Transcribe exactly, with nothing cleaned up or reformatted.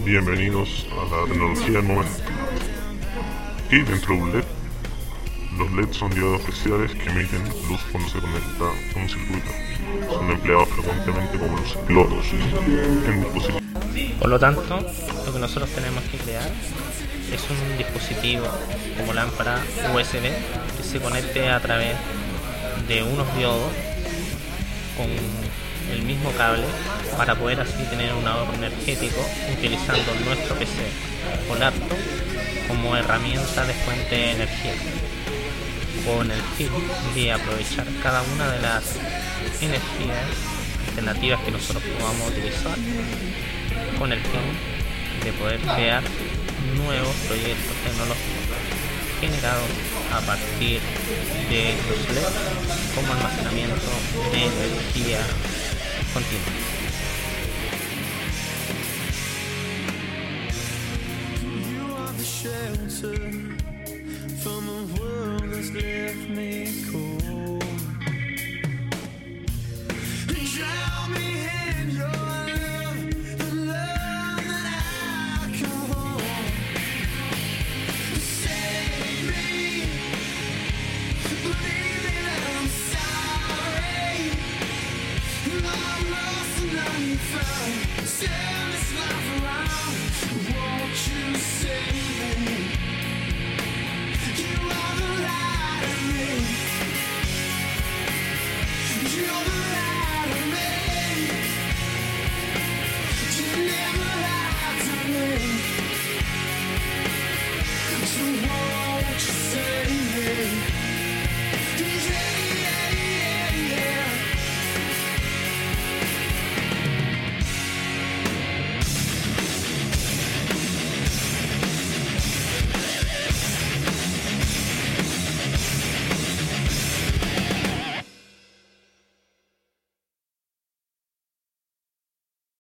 Bienvenidos a la tecnología del momento. Y dentro de un L E D, los L E D son diodos especiales que emiten luz cuando se conecta a un circuito. Son empleados frecuentemente como los pilotos en dispositivos. Por lo tanto, lo que nosotros tenemos que crear es un dispositivo como lámpara U S B que se conecte a través de unos diodos con el mismo cable para poder así tener un ahorro energético utilizando nuestro P C o laptop como herramienta de fuente de energía, con el fin de aprovechar cada una de las energías alternativas que nosotros podamos utilizar, con el fin de poder crear nuevos proyectos tecnológicos generados a partir de los L E D como almacenamiento de energía continua. Turn this life around, won't you save me?